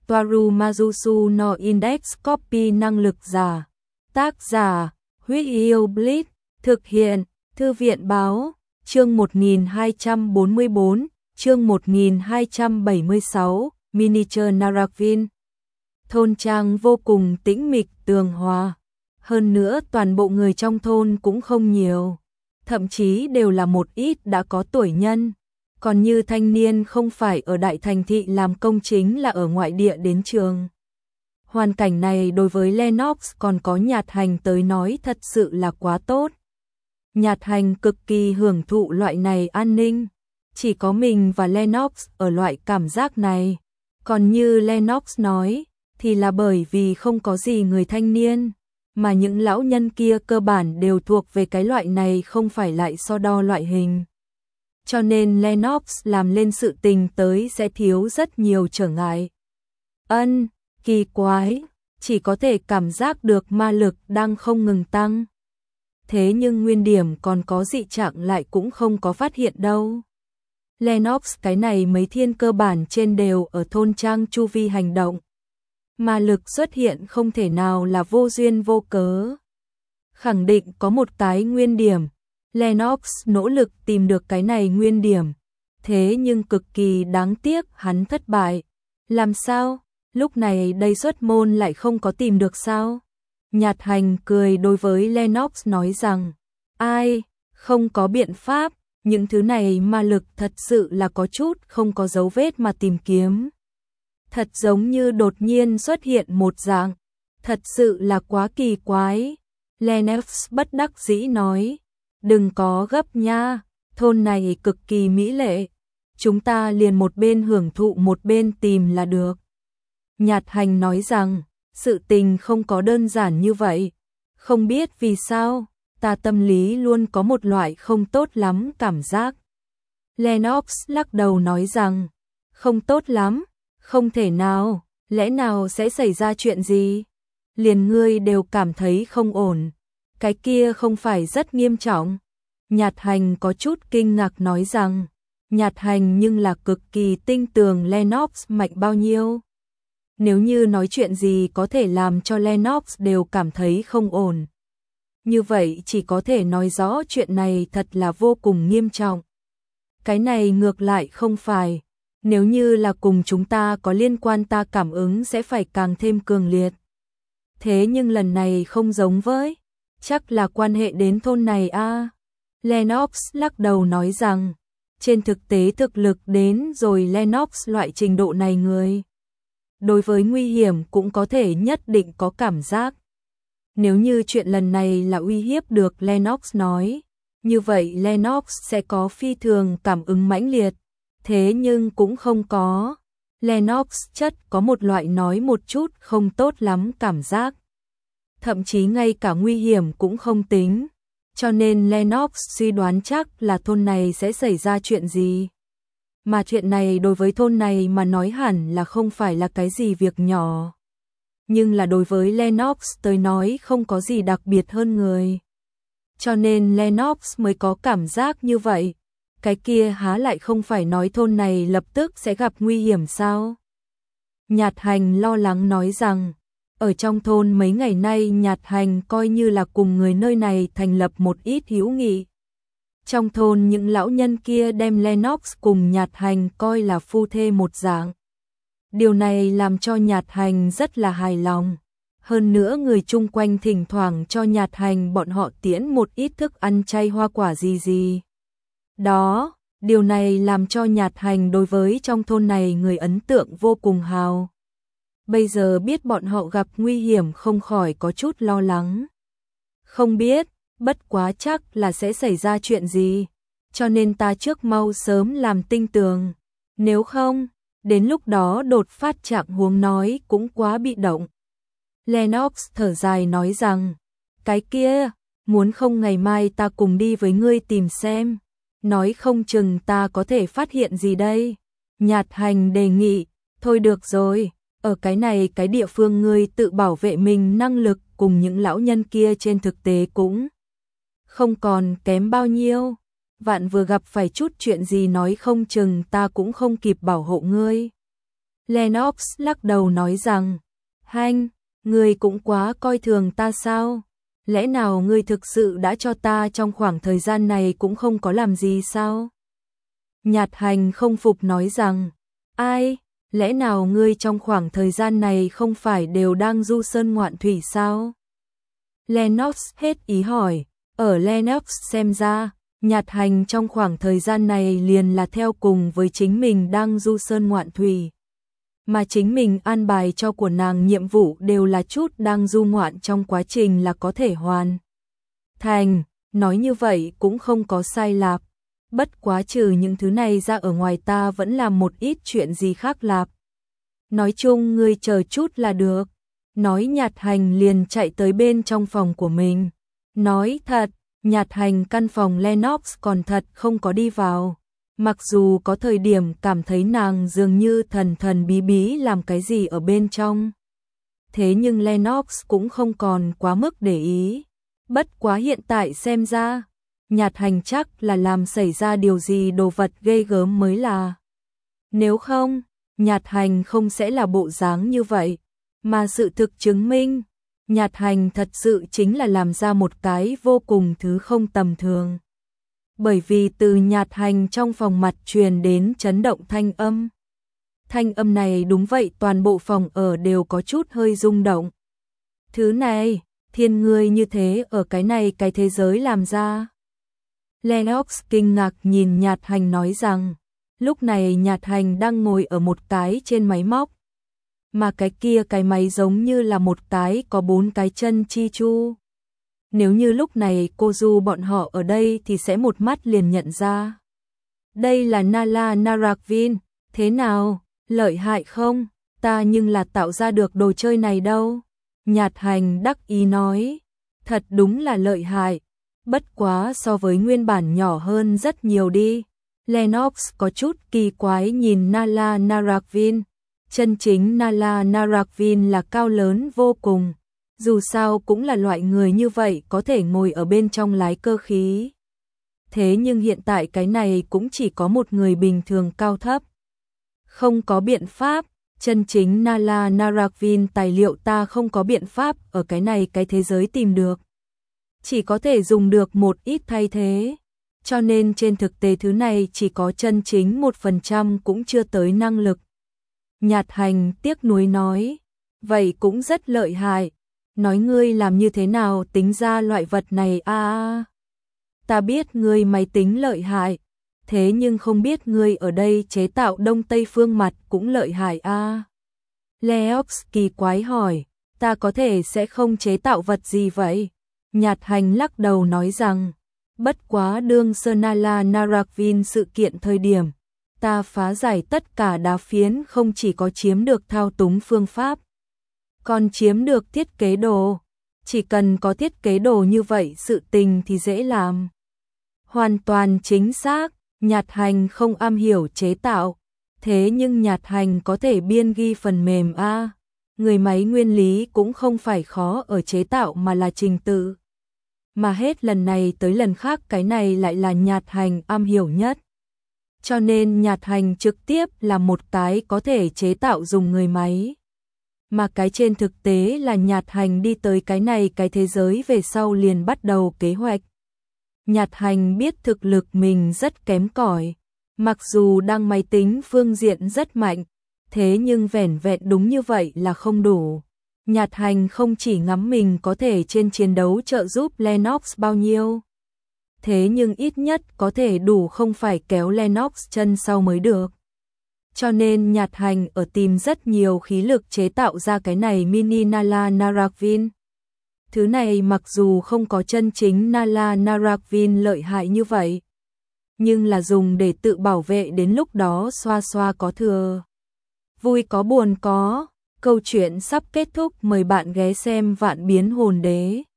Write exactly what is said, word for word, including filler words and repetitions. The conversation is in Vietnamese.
Toaru Majusu no Index Copy năng lực giả. Tác giả, Huyết Yêu Blitz, thực hiện, Thư viện báo, chương một nghìn hai trăm bốn mươi bốn, chương một nghìn hai trăm bảy mươi sáu, Miniature Narakvin. Thôn trang vô cùng tĩnh mịch tường hòa. Hơn nữa toàn bộ người trong thôn cũng không nhiều. Thậm chí đều là một ít đã có tuổi nhân. Còn như thanh niên không phải ở đại thành thị làm công chính là ở ngoại địa đến trường. Hoàn cảnh này đối với Lennox còn có Nhạt Hành tới nói thật sự là quá tốt. Nhạt Hành cực kỳ hưởng thụ loại này an ninh. Chỉ có mình và Lennox ở loại cảm giác này. Còn như Lennox nói, thì là bởi vì không có gì người thanh niên. Mà những lão nhân kia cơ bản đều thuộc về cái loại này không phải lại so đo loại hình. Cho nên Lennox làm lên sự tình tới sẽ thiếu rất nhiều trở ngại. Ân, kỳ quái, chỉ có thể cảm giác được ma lực đang không ngừng tăng. Thế nhưng nguyên điểm còn có dị trạng lại cũng không có phát hiện đâu. Lennox cái này mấy thiên cơ bản trên đều ở thôn trang chu vi hành động. Ma lực xuất hiện không thể nào là vô duyên vô cớ. Khẳng định có một cái nguyên điểm. Lennox nỗ lực tìm được cái này nguyên điểm. Thế nhưng cực kỳ đáng tiếc hắn thất bại. Làm sao? Lúc này đây xuất môn lại không có tìm được sao? Nhạt Hành cười đối với Lennox nói rằng, ai, không có biện pháp, những thứ này ma lực thật sự là có chút không có dấu vết mà tìm kiếm. Thật giống như đột nhiên xuất hiện một dạng, thật sự là quá kỳ quái. Lennox bất đắc dĩ nói, đừng có gấp nha, thôn này cực kỳ mỹ lệ, chúng ta liền một bên hưởng thụ một bên tìm là được. Nhạt Hành nói rằng, sự tình không có đơn giản như vậy, không biết vì sao, ta tâm lý luôn có một loại không tốt lắm cảm giác. Lennox lắc đầu nói rằng, không tốt lắm, không thể nào, lẽ nào sẽ xảy ra chuyện gì? Liền ngươi đều cảm thấy không ổn, cái kia không phải rất nghiêm trọng. Nhạt Hành có chút kinh ngạc nói rằng, Nhạt Hành nhưng là cực kỳ tinh tường Lennox mạnh bao nhiêu. Nếu như nói chuyện gì có thể làm cho Lennox đều cảm thấy không ổn. Như vậy chỉ có thể nói rõ chuyện này thật là vô cùng nghiêm trọng. Cái này ngược lại không phải. Nếu như là cùng chúng ta có liên quan ta cảm ứng sẽ phải càng thêm cường liệt. Thế nhưng lần này không giống với. Chắc là quan hệ đến thôn này a. À. Lennox lắc đầu nói rằng, trên thực tế thực lực đến rồi Lennox loại trình độ này người. Đối với nguy hiểm cũng có thể nhất định có cảm giác. Nếu như chuyện lần này là uy hiếp được Lennox nói, như vậy Lennox sẽ có phi thường cảm ứng mãnh liệt. Thế nhưng cũng không có. Lennox chất có một loại nói một chút không tốt lắm cảm giác. Thậm chí ngay cả nguy hiểm cũng không tính. Cho nên Lennox suy đoán chắc là thôn này sẽ xảy ra chuyện gì. Mà chuyện này đối với thôn này mà nói hẳn là không phải là cái gì việc nhỏ. Nhưng là đối với Lennox tới nói không có gì đặc biệt hơn người. Cho nên Lennox mới có cảm giác như vậy. Cái kia há lại không phải nói thôn này lập tức sẽ gặp nguy hiểm sao? Nhạt Hành lo lắng nói rằng, ở trong thôn mấy ngày nay Nhạt Hành coi như là cùng người nơi này thành lập một ít hữu nghị. Trong thôn những lão nhân kia đem Lennox cùng Nhạt Hành coi là phu thê một dạng. Điều này làm cho Nhạt Hành rất là hài lòng. Hơn nữa người chung quanh thỉnh thoảng cho Nhạt Hành bọn họ tiễn một ít thức ăn chay hoa quả gì gì. Đó, điều này làm cho Nhạt Hành đối với trong thôn này người ấn tượng vô cùng hào. Bây giờ biết bọn họ gặp nguy hiểm không khỏi có chút lo lắng. Không biết, bất quá chắc là sẽ xảy ra chuyện gì, cho nên ta trước mau sớm làm tinh tường. Nếu không, đến lúc đó đột phát trạng huống nói cũng quá bị động. Lennox thở dài nói rằng, cái kia, muốn không ngày mai ta cùng đi với ngươi tìm xem. Nói không chừng ta có thể phát hiện gì đây. Nhạt Hành đề nghị, thôi được rồi, ở cái này cái địa phương ngươi tự bảo vệ mình năng lực cùng những lão nhân kia trên thực tế cũng không còn kém bao nhiêu. Vạn vừa gặp phải chút chuyện gì nói không chừng ta cũng không kịp bảo hộ ngươi. Lennox lắc đầu nói rằng, Hanh, ngươi cũng quá coi thường ta sao? Lẽ nào ngươi thực sự đã cho ta trong khoảng thời gian này cũng không có làm gì sao? Nhạt Hành không phục nói rằng, ai, lẽ nào ngươi trong khoảng thời gian này không phải đều đang du sơn ngoạn thủy sao? Lennox hết ý hỏi, ở Lennox xem ra, Nhạt Hành trong khoảng thời gian này liền là theo cùng với chính mình đang du sơn ngoạn thủy. Mà chính mình an bài cho của nàng nhiệm vụ đều là chút đang du ngoạn trong quá trình là có thể hoàn thành, nói như vậy cũng không có sai lạp. Bất quá trừ những thứ này ra ở ngoài ta vẫn làm một ít chuyện gì khác lạp. Nói chung ngươi chờ chút là được. Nói Nhạt Hành liền chạy tới bên trong phòng của mình. Nói thật, Nhạt Hành căn phòng Lennox còn thật không có đi vào. Mặc dù có thời điểm cảm thấy nàng dường như thần thần bí bí làm cái gì ở bên trong. Thế nhưng Lennox cũng không còn quá mức để ý. Bất quá hiện tại xem ra, Nhạt Hành chắc là làm xảy ra điều gì đồ vật ghê gớm mới là. Nếu không, Nhạt Hành không sẽ là bộ dáng như vậy. Mà sự thực chứng minh, Nhạt Hành thật sự chính là làm ra một cái vô cùng thứ không tầm thường. Bởi vì từ Nhạt Hành trong phòng mặt truyền đến chấn động thanh âm. Thanh âm này đúng vậy toàn bộ phòng ở đều có chút hơi rung động. Thứ này, thiên ngươi như thế ở cái này cái thế giới làm ra. Lennox kinh ngạc nhìn Nhạt Hành nói rằng, lúc này Nhạt Hành đang ngồi ở một cái trên máy móc. Mà cái kia cái máy giống như là một cái có bốn cái chân chi chu. Nếu như lúc này cô Du bọn họ ở đây thì sẽ một mắt liền nhận ra. Đây là Nala Narakvin, thế nào, lợi hại không? Ta nhưng là tạo ra được đồ chơi này đâu. Nhạt Hành đắc ý nói, thật đúng là lợi hại, bất quá so với nguyên bản nhỏ hơn rất nhiều đi. Lennox có chút kỳ quái nhìn Nala Narakvin. Chân chính Nala Narakvin là cao lớn vô cùng. Dù sao cũng là loại người như vậy có thể ngồi ở bên trong lái cơ khí. Thế nhưng hiện tại cái này cũng chỉ có một người bình thường cao thấp. Không có biện pháp, chân chính Nala Narakvin tài liệu ta không có biện pháp ở cái này cái thế giới tìm được. Chỉ có thể dùng được một ít thay thế. Cho nên trên thực tế thứ này chỉ có chân chính một phần trăm cũng chưa tới năng lực. Nhạt Hành tiếc nuối nói, vậy cũng rất lợi hại. Nói ngươi làm như thế nào tính ra loại vật này a à, ta biết ngươi máy tính lợi hại, thế nhưng không biết ngươi ở đây chế tạo Đông Tây phương mặt cũng lợi hại a à. Lennox kỳ quái hỏi, ta có thể sẽ không chế tạo vật gì vậy? Nhạt Hành lắc đầu nói rằng, bất quá đương Nala Narakvin sự kiện thời điểm, ta phá giải tất cả đá phiến không chỉ có chiếm được thao túng phương pháp, còn chiếm được thiết kế đồ. Chỉ cần có thiết kế đồ như vậy sự tình thì dễ làm. Hoàn toàn chính xác, Nhạt Hành không am hiểu chế tạo. Thế nhưng Nhạt Hành có thể biên ghi phần mềm a. Người máy nguyên lý cũng không phải khó ở chế tạo mà là trình tự. Mà hết lần này tới lần khác cái này lại là Nhạt Hành am hiểu nhất. Cho nên Nhạt Hành trực tiếp là một cái có thể chế tạo dùng người máy. Mà cái trên thực tế là Nhạt Hành đi tới cái này cái thế giới về sau liền bắt đầu kế hoạch. Nhạt Hành biết thực lực mình rất kém cỏi, mặc dù đang máy tính phương diện rất mạnh, thế nhưng vẻn vẹn đúng như vậy là không đủ. Nhạt Hành không chỉ ngắm mình có thể trên chiến đấu trợ giúp Lennox bao nhiêu, thế nhưng ít nhất có thể đủ không phải kéo Lennox chân sau mới được. Cho nên Nhạt Hành ở tìm rất nhiều khí lực chế tạo ra cái này mini Nala Narakvin. Thứ này mặc dù không có chân chính Nala Narakvin lợi hại như vậy, nhưng là dùng để tự bảo vệ đến lúc đó xoa xoa có thừa. Vui có buồn có, câu chuyện sắp kết thúc, mời bạn ghé xem Vạn Biến Hồn Đế.